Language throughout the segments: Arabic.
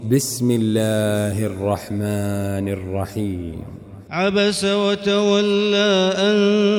بسم الله الرحمن الرحيم. عبس وتولى أن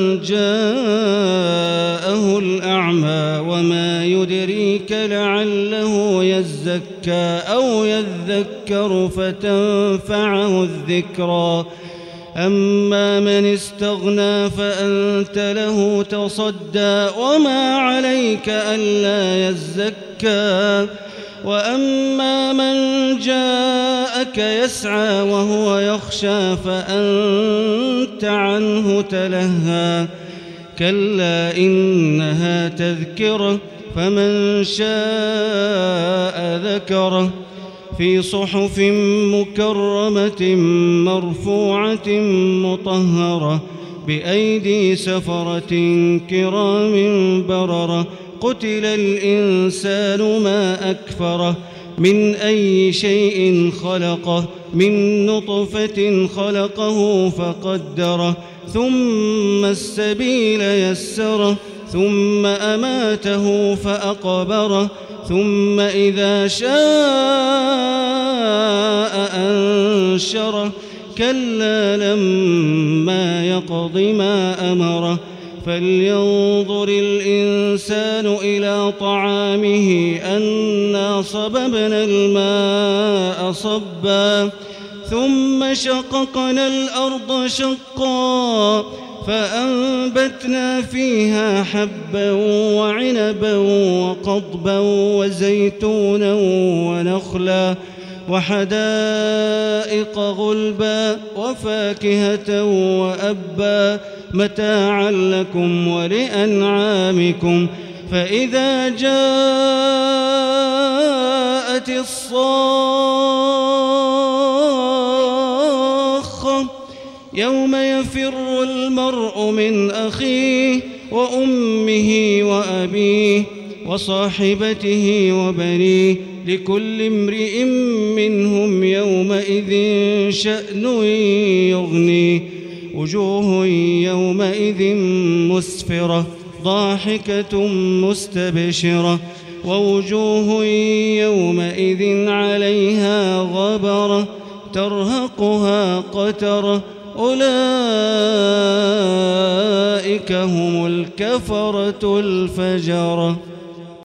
جاءه الأعمى وما يدريك لعله يزكى أو يذكر فتنفعه الذكرى أما من استغنى فأنت له تصدى وما عليك ألا يزكى وأما من جاءك يسعى وهو يخشى فأنت عنه تلهى كلا إنها تذكرة فمن شاء ذكره في صحف مكرمة مرفوعة مطهرة بأيدي سفرة كرام بررة قتل الإنسان ما أكفره من أي شيء خلقه من نطفة خلقه فقدره ثم السبيل يسره ثم أماته فأقبره ثم إذا شاء أنشره كلا لما يقض ما أمره فلينظر الإنسان إلى طعامه أنا صببنا الماء صبا ثم شققنا الأرض شقا فأنبتنا فيها حبا وعنبا وقضبا وزيتونا ونخلا وحدائق غلبا وفاكهة وأبا متاعا لكم ولأنعامكم فإذا جاءت الصاخة يوم يفر المرء من أخيه وأمه وأبيه وصاحبته وبنيه لكل امرئ منهم يومئذ شأن يغنيه وجوه يومئذ مسفرة ضاحكة مستبشرة ووجوه يومئذ عليها غبرة ترهقها قترة أولئك هم الكفرة الفجرة.